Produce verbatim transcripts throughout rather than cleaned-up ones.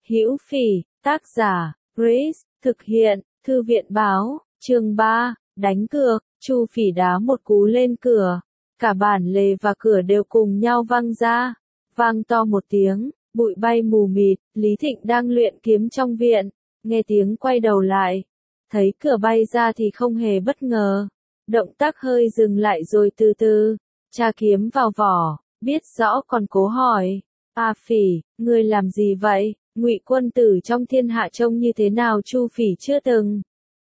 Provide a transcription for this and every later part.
Hữu Phỉ, tác giả, Grace, thực hiện, Thư viện báo, chương ba, đánh cược, Chu Phỉ đá một cú lên cửa. Cả bản lề và cửa đều cùng nhau văng ra. Vang to một tiếng, bụi bay mù mịt, Lý Thịnh đang luyện kiếm trong viện. Nghe tiếng quay đầu lại. Thấy cửa bay ra thì không hề bất ngờ. Động tác hơi dừng lại rồi từ từ, tra kiếm vào vỏ, biết rõ còn cố hỏi. A Phỉ, ngươi làm gì vậy? Ngụy quân tử trong thiên hạ trông như thế nào? Chu Phỉ chưa từng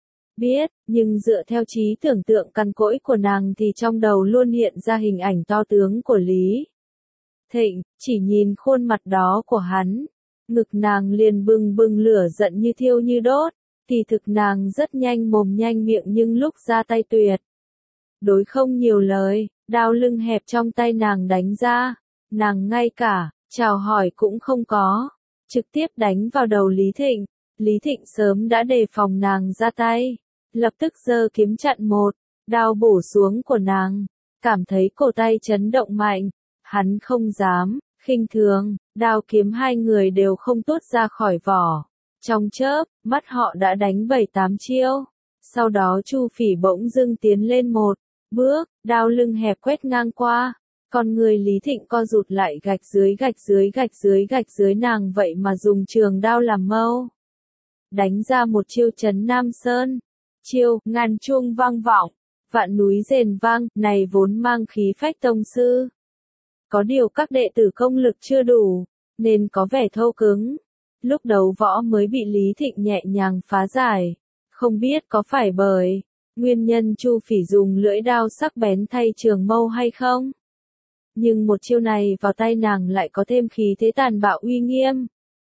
biết, nhưng dựa theo trí tưởng tượng cằn cỗi của nàng thì trong đầu luôn hiện ra hình ảnh to tướng của Lý Thịnh. Chỉ nhìn khuôn mặt đó của hắn, ngực nàng liền bừng bừng lửa giận như thiêu như đốt. Kỳ thực nàng rất nhanh mồm nhanh miệng nhưng lúc ra tay tuyệt đối không nhiều lời, đao lưng hẹp trong tay nàng đánh ra, nàng ngay cả chào hỏi cũng không có, trực tiếp đánh vào đầu Lý Thịnh. Lý Thịnh sớm đã đề phòng nàng ra tay, lập tức giơ kiếm chặn một đao bổ xuống của nàng, cảm thấy cổ tay chấn động mạnh, hắn không dám khinh thường, đao kiếm hai người đều không tuốt ra khỏi vỏ. Trong chớp mắt họ đã đánh bảy tám chiêu, sau đó Chu Phỉ bỗng dưng tiến lên một bước, đao lưng hẹp quét ngang qua, con người Lý Thịnh co rụt lại, gạch dưới gạch dưới gạch dưới gạch dưới nàng vậy mà dùng trường đao làm mâu, đánh ra một chiêu chấn Nam Sơn. Chiêu ngàn chuông vang vọng, vạn núi rền vang, này vốn mang khí phách tông sư. Có điều các đệ tử công lực chưa đủ, nên có vẻ thô cứng. Lúc đấu võ mới bị Lý Thịnh nhẹ nhàng phá giải. Không biết có phải bởi nguyên nhân Chu Phỉ dùng lưỡi đao sắc bén thay trường mâu hay không? Nhưng một chiêu này vào tay nàng lại có thêm khí thế tàn bạo uy nghiêm.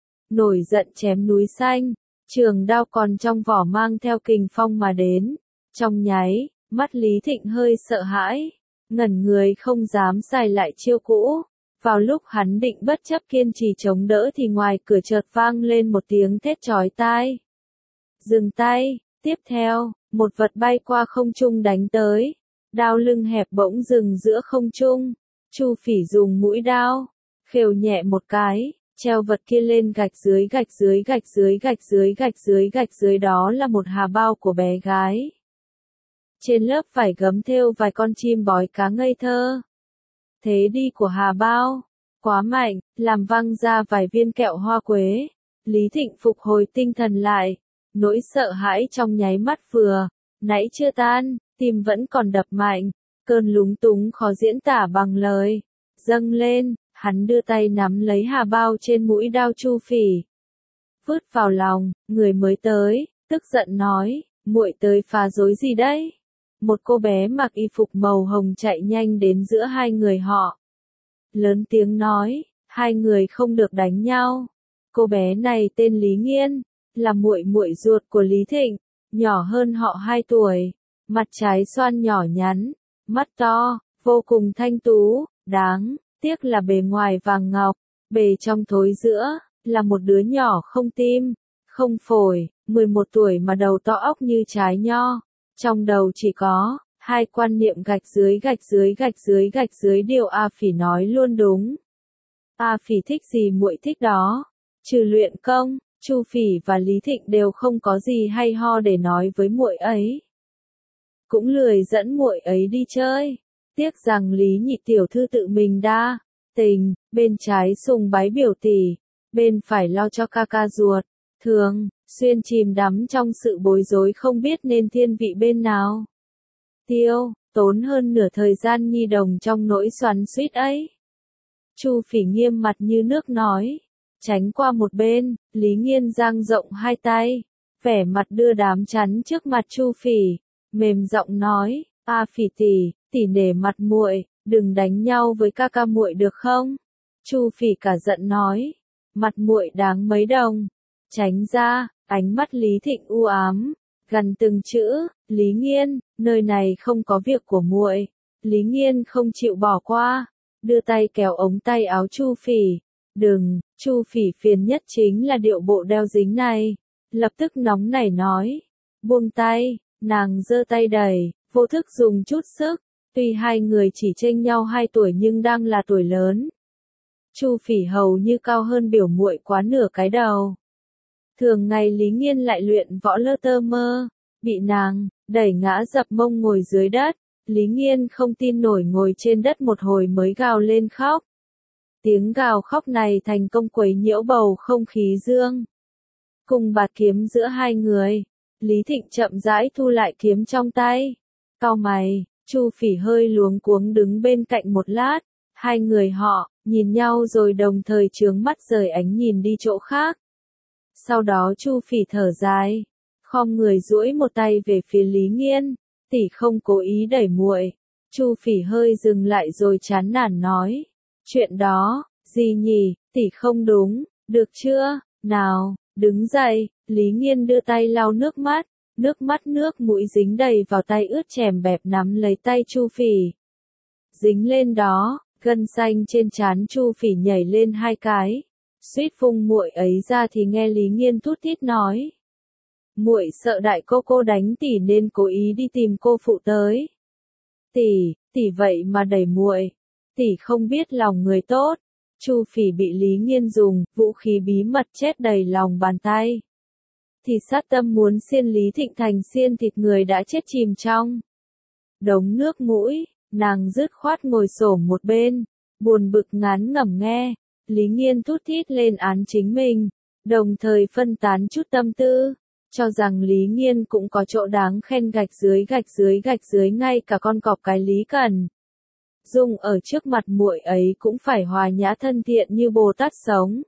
Nổi giận chém núi xanh, trường đao còn trong vỏ mang theo kình phong mà đến. Trong nháy, mắt Lý Thịnh hơi sợ hãi, ngẩn người không dám xài lại chiêu cũ. Vào lúc hắn định bất chấp kiên trì chống đỡ thì ngoài cửa chợt vang lên một tiếng thét chói tai. Dừng tay, tiếp theo, một vật bay qua không trung đánh tới. Đao lưng hẹp bỗng dừng giữa không trung. Chu Phỉ dùng mũi đao, khều nhẹ một cái, treo vật kia lên gạch dưới gạch dưới gạch dưới gạch dưới gạch dưới gạch dưới đó là một hà bao của bé gái. Trên lớp vải gấm thêu vài con chim bói cá ngây thơ. Thế đi của hà bao quá mạnh, làm văng ra vài viên kẹo hoa quế. Lý Thịnh phục hồi tinh thần lại, nỗi sợ hãi trong nháy mắt vừa nãy chưa tan, tim vẫn còn đập mạnh, cơn lúng túng khó diễn tả bằng lời dâng lên. Hắn đưa tay nắm lấy hà bao trên mũi đao Chu Phỉ, vứt vào lòng. Người mới tới tức giận nói, muội tới phá rối gì đấy? Một cô bé mặc y phục màu hồng chạy nhanh đến giữa hai người họ, lớn tiếng nói, hai người không được đánh nhau. Cô bé này tên Lý Nghiên, là muội muội ruột của Lý Thịnh, nhỏ hơn họ hai tuổi, mặt trái xoan nhỏ nhắn, mắt to, vô cùng thanh tú, đáng tiếc là bề ngoài vàng ngọc, bề trong thối giữa, là một đứa nhỏ không tim, không phổi, mười một tuổi mà đầu to óc như trái nho. Trong đầu chỉ có hai quan niệm gạch dưới gạch dưới gạch dưới gạch dưới. Điều A Phỉ nói luôn đúng. A Phỉ thích gì muội thích đó. Trừ luyện công, Chu Phỉ và Lý Thịnh đều không có gì hay ho để nói với muội ấy. Cũng lười dẫn muội ấy đi chơi. Tiếc rằng Lý nhị tiểu thư tự mình đa tình, bên trái sùng bái biểu tỷ, bên phải lo cho ca ca ruột. Thường xuyên chìm đắm trong sự bối rối không biết nên thiên vị bên nào. Tiêu, tốn hơn nửa thời gian nhi đồng trong nỗi xoắn xuýt ấy. Chu Phỉ nghiêm mặt như nước nói, tránh qua một bên. Lý Nghiên dang rộng hai tay, vẻ mặt đưa đám chắn trước mặt Chu Phỉ, mềm giọng nói, A Phỉ tỷ, tỷ nể mặt muội, đừng đánh nhau với ca ca muội được không? Chu Phỉ cả giận nói, mặt muội đáng mấy đồng. Tránh ra. Ánh mắt Lý Thịnh u ám, gần từng chữ, Lý Nghiên, nơi này không có việc của muội. Lý Nghiên không chịu bỏ qua, đưa tay kéo ống tay áo Chu Phỉ. Đừng, Chu Phỉ phiền nhất chính là điệu bộ đeo dính này. Lập tức nóng nảy nói, buông tay. Nàng giơ tay đẩy, vô thức dùng chút sức. Tuy hai người chỉ chênh nhau hai tuổi nhưng đang là tuổi lớn. Chu Phỉ hầu như cao hơn biểu muội quá nửa cái đầu. Thường ngày Lý Nghiên lại luyện võ lơ tơ mơ, bị nàng đẩy ngã dập mông ngồi dưới đất, Lý Nghiên không tin nổi ngồi trên đất một hồi mới gào lên khóc. Tiếng gào khóc này thành công quấy nhiễu bầu không khí dương cùng bạt kiếm giữa hai người. Lý Thịnh chậm rãi thu lại kiếm trong tay, cau mày. Chu Phỉ hơi luống cuống đứng bên cạnh một lát, hai người họ nhìn nhau rồi đồng thời trướng mắt rời ánh nhìn đi chỗ khác. Sau đó Chu Phỉ thở dài, khom người duỗi một tay về phía Lý Nghiên, tỷ không cố ý đẩy muội. Chu Phỉ hơi dừng lại rồi chán nản nói, chuyện đó, gì nhỉ, tỷ không đúng, được chưa, nào, đứng dậy. Lý Nghiên đưa tay lau nước mắt, nước mắt nước mũi dính đầy vào tay ướt chèm bẹp nắm lấy tay Chu Phỉ. Dính lên đó, gân xanh trên trán Chu Phỉ nhảy lên hai cái, suýt phung muội ấy ra thì nghe Lý Nghiên thút thít nói. Muội sợ đại cô cô đánh tỷ nên cố ý đi tìm cô phụ tới. Tỷ, tỷ vậy mà đẩy muội, tỷ không biết lòng người tốt. Chu Phỉ bị Lý Nghiên dùng vũ khí bí mật chết đầy lòng bàn tay. Thì sát tâm muốn xiên Lý Thịnh thành xiên thịt người đã chết chìm trong đống nước mũi, nàng dứt khoát ngồi xổm một bên, buồn bực ngán ngẩm nghe. Lý Nghiên thút thít lên án chính mình, đồng thời phân tán chút tâm tư, cho rằng Lý Nghiên cũng có chỗ đáng khen gạch dưới gạch dưới gạch dưới ngay cả con cọp cái Lý Cẩn Dung ở trước mặt muội ấy cũng phải hòa nhã thân thiện như Bồ Tát sống.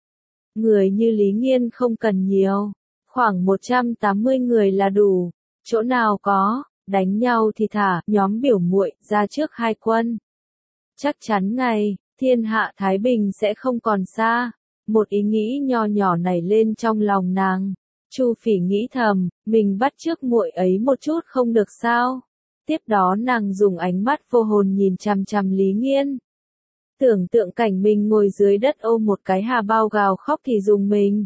Người như Lý Nghiên không cần nhiều, khoảng một trăm tám mươi người là đủ, chỗ nào có, đánh nhau thì thả nhóm biểu muội ra trước hai quân. Chắc chắn ngày thiên hạ Thái Bình sẽ không còn xa. Một ý nghĩ nho nhỏ nảy lên trong lòng nàng. Chu Phỉ nghĩ thầm, mình bắt chước muội ấy một chút không được sao? Tiếp đó nàng dùng ánh mắt vô hồn nhìn chằm chằm Lý Nghiên. Tưởng tượng cảnh mình ngồi dưới đất ôm một cái hà bao gào khóc thì dùng mình.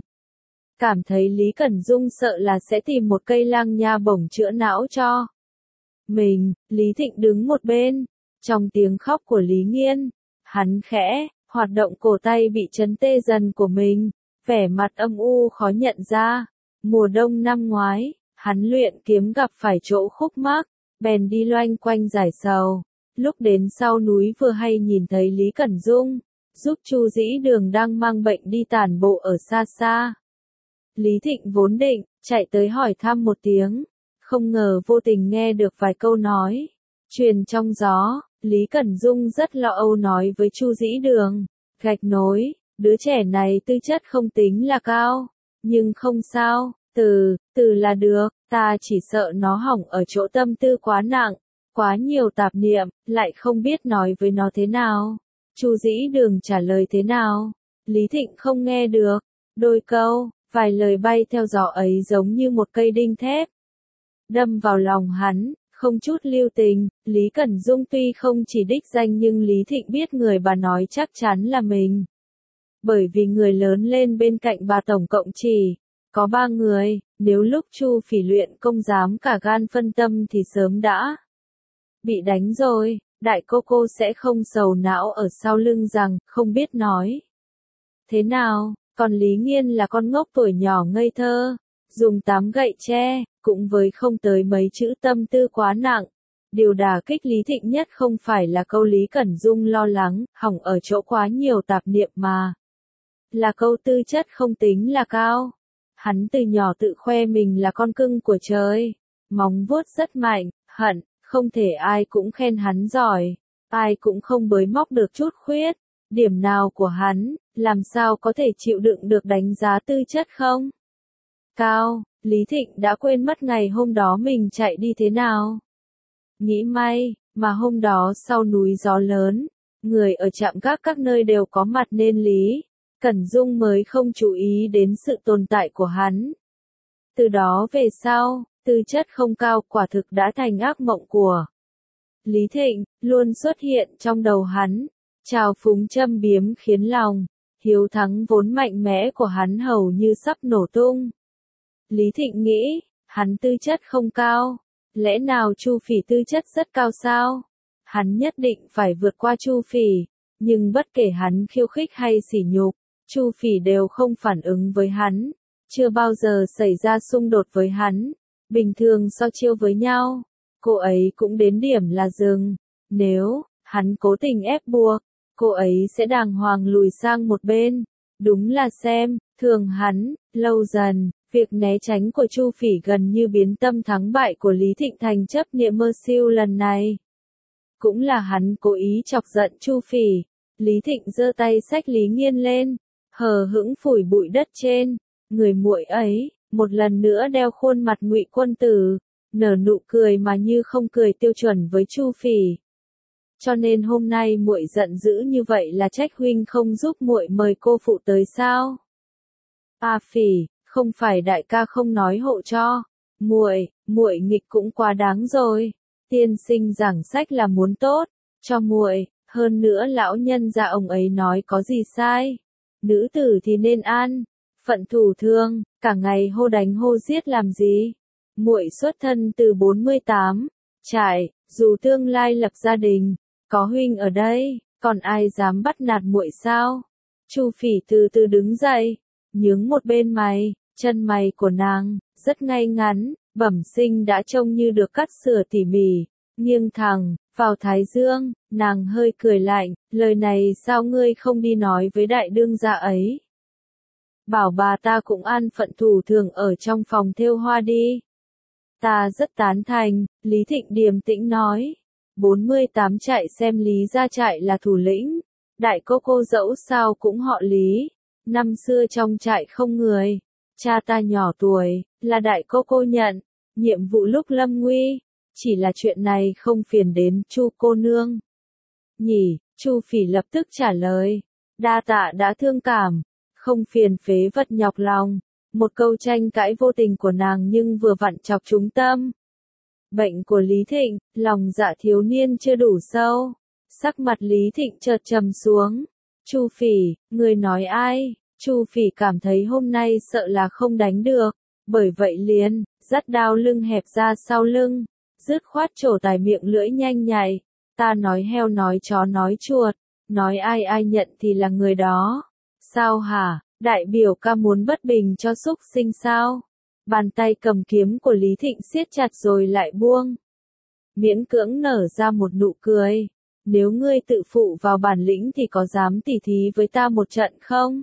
Cảm thấy Lý Cẩn Dung sợ là sẽ tìm một cây lang nha bổng chữa não cho mình. Lý Thịnh đứng một bên, trong tiếng khóc của Lý Nghiên, hắn khẽ hoạt động cổ tay bị chấn tê dần của mình, vẻ mặt âm u khó nhận ra. Mùa đông năm ngoái, hắn luyện kiếm gặp phải chỗ khúc mắc, bèn đi loanh quanh giải sầu. Lúc đến sau núi vừa hay nhìn thấy Lý Cẩn Dung, giúp Chu Dĩ Đường đang mang bệnh đi tản bộ ở xa xa. Lý Thịnh vốn định chạy tới hỏi thăm một tiếng, không ngờ vô tình nghe được vài câu nói truyền trong gió. Lý Cẩn Dung rất lo âu nói với Chu Dĩ Đường, gạch nối, đứa trẻ này tư chất không tính là cao, nhưng không sao, từ, từ là được, ta chỉ sợ nó hỏng ở chỗ tâm tư quá nặng, quá nhiều tạp niệm, lại không biết nói với nó thế nào. Chu Dĩ Đường trả lời thế nào? Lý Thịnh không nghe được, đôi câu, vài lời bay theo gió ấy giống như một cây đinh thép, đâm vào lòng hắn. Không chút lưu tình, Lý Cẩn Dung tuy không chỉ đích danh nhưng Lý Thịnh biết người bà nói chắc chắn là mình. Bởi vì người lớn lên bên cạnh bà tổng cộng chỉ có ba người, nếu lúc Chu Phỉ luyện công dám cả gan phân tâm thì sớm đã bị đánh rồi. Đại cô cô sẽ không sầu não ở sau lưng rằng không biết nói thế nào, còn Lý Nghiên là con ngốc tuổi nhỏ ngây thơ, dùng tám gậy tre, cũng với không tới mấy chữ tâm tư quá nặng. Điều đả kích Lý Thịnh nhất không phải là câu Lý Cẩn Dung lo lắng, hỏng ở chỗ quá nhiều tạp niệm mà là câu tư chất không tính là cao. Hắn từ nhỏ tự khoe mình là con cưng của trời, móng vuốt rất mạnh, hận, không thể ai cũng khen hắn giỏi, ai cũng không bới móc được chút khuyết điểm nào của hắn, làm sao có thể chịu đựng được đánh giá tư chất không cao. Lý Thịnh đã quên mất ngày hôm đó mình chạy đi thế nào. Nghĩ may, mà hôm đó sau núi gió lớn, người ở trạm gác các nơi đều có mặt nên Lý Cẩn Dung mới không chú ý đến sự tồn tại của hắn. Từ đó về sau, tư chất không cao quả thực đã thành ác mộng của Lý Thịnh, luôn xuất hiện trong đầu hắn, trào phúng châm biếm khiến lòng hiếu thắng vốn mạnh mẽ của hắn hầu như sắp nổ tung. Lý Thịnh nghĩ, hắn tư chất không cao, lẽ nào Chu Phỉ tư chất rất cao sao? Hắn nhất định phải vượt qua Chu Phỉ, Nhưng bất kể hắn khiêu khích hay sỉ nhục, Chu Phỉ đều không phản ứng với hắn, chưa bao giờ xảy ra xung đột với hắn, bình thường so chiêu với nhau, cô ấy cũng đến điểm là dừng, nếu hắn cố tình ép buộc, cô ấy sẽ đàng hoàng lùi sang một bên, đúng là xem thường hắn. Lâu dần, việc né tránh của Chu Phỉ gần như biến tâm thắng bại của Lý Thịnh thành chấp niệm mơ siêu lần này. Cũng là hắn cố ý chọc giận Chu Phỉ. Lý Thịnh giơ tay xách Lý Nghiên lên, hờ hững phủi bụi đất trên, người muội ấy, một lần nữa đeo khuôn mặt Ngụy quân tử, nở nụ cười mà như không cười tiêu chuẩn với Chu Phỉ. Cho nên hôm nay muội giận dữ như vậy là trách huynh không giúp muội mời cô phụ tới sao? A Phỉ, không phải đại ca không nói hộ cho, muội, muội nghịch cũng quá đáng rồi. Tiên sinh giảng sách là muốn tốt cho muội, hơn nữa lão nhân gia ông ấy nói có gì sai? Nữ tử thì nên an phận thủ thường, cả ngày hô đánh hô giết làm gì? Muội xuất thân từ bốn mươi tám trại, dù tương lai lập gia đình, có huynh ở đây, còn ai dám bắt nạt muội sao? Chu Phỉ từ từ đứng dậy, nhướng một bên mày, chân mày của nàng rất ngay ngắn, bẩm sinh đã trông như được cắt sửa tỉ mỉ, nghiêng thẳng vào thái dương, nàng hơi cười lạnh, lời này sao ngươi không đi nói với đại đương gia ấy? Bảo bà ta cũng an phận thủ thường ở trong phòng thêu hoa đi. Ta rất tán thành, Lý Thịnh điềm tĩnh nói. bốn mươi tám trại xem Lý gia trại là thủ lĩnh, đại cô cô dẫu sao cũng họ Lý. Năm xưa trong trại không người, cha ta nhỏ tuổi, là đại cô cô nhận nhiệm vụ lúc lâm nguy, chỉ là chuyện này không phiền đến Chu cô nương. Nhỉ, Chu Phỉ lập tức trả lời, đa tạ đã thương cảm, không phiền phế vật nhọc lòng. Một câu tranh cãi vô tình của nàng nhưng vừa vặn chọc trúng tâm. Bệnh của Lý Thịnh, lòng dạ thiếu niên chưa đủ sâu. Sắc mặt Lý Thịnh chợt trầm xuống. Chu Phỉ, người nói ai? Chu Phỉ cảm thấy hôm nay sợ là không đánh được, bởi vậy liền dắt đao lưng hẹp ra sau lưng, dứt khoát trổ tài miệng lưỡi nhanh nhạy. Ta nói heo nói chó nói chuột, nói ai ai nhận thì là người đó. Sao hả? Đại biểu ca muốn bất bình cho súc sinh sao? Bàn tay cầm kiếm của Lý Thịnh siết chặt rồi lại buông. Miễn cưỡng nở ra một nụ cười. Nếu ngươi tự phụ vào bản lĩnh thì có dám tỉ thí với ta một trận không?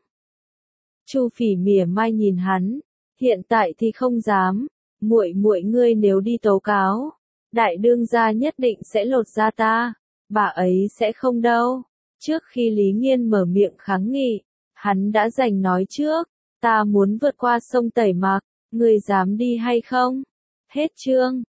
Chu Phỉ mỉa mai nhìn hắn. Hiện tại thì không dám. Muội muội ngươi nếu đi tố cáo, đại đương gia nhất định sẽ lột da ta. Bà ấy sẽ không đâu. Trước khi Lý Nghiên mở miệng kháng nghị, hắn đã giành nói trước, ta muốn vượt qua sông Tẩy Mạc, ngươi dám đi hay không? Hết chương.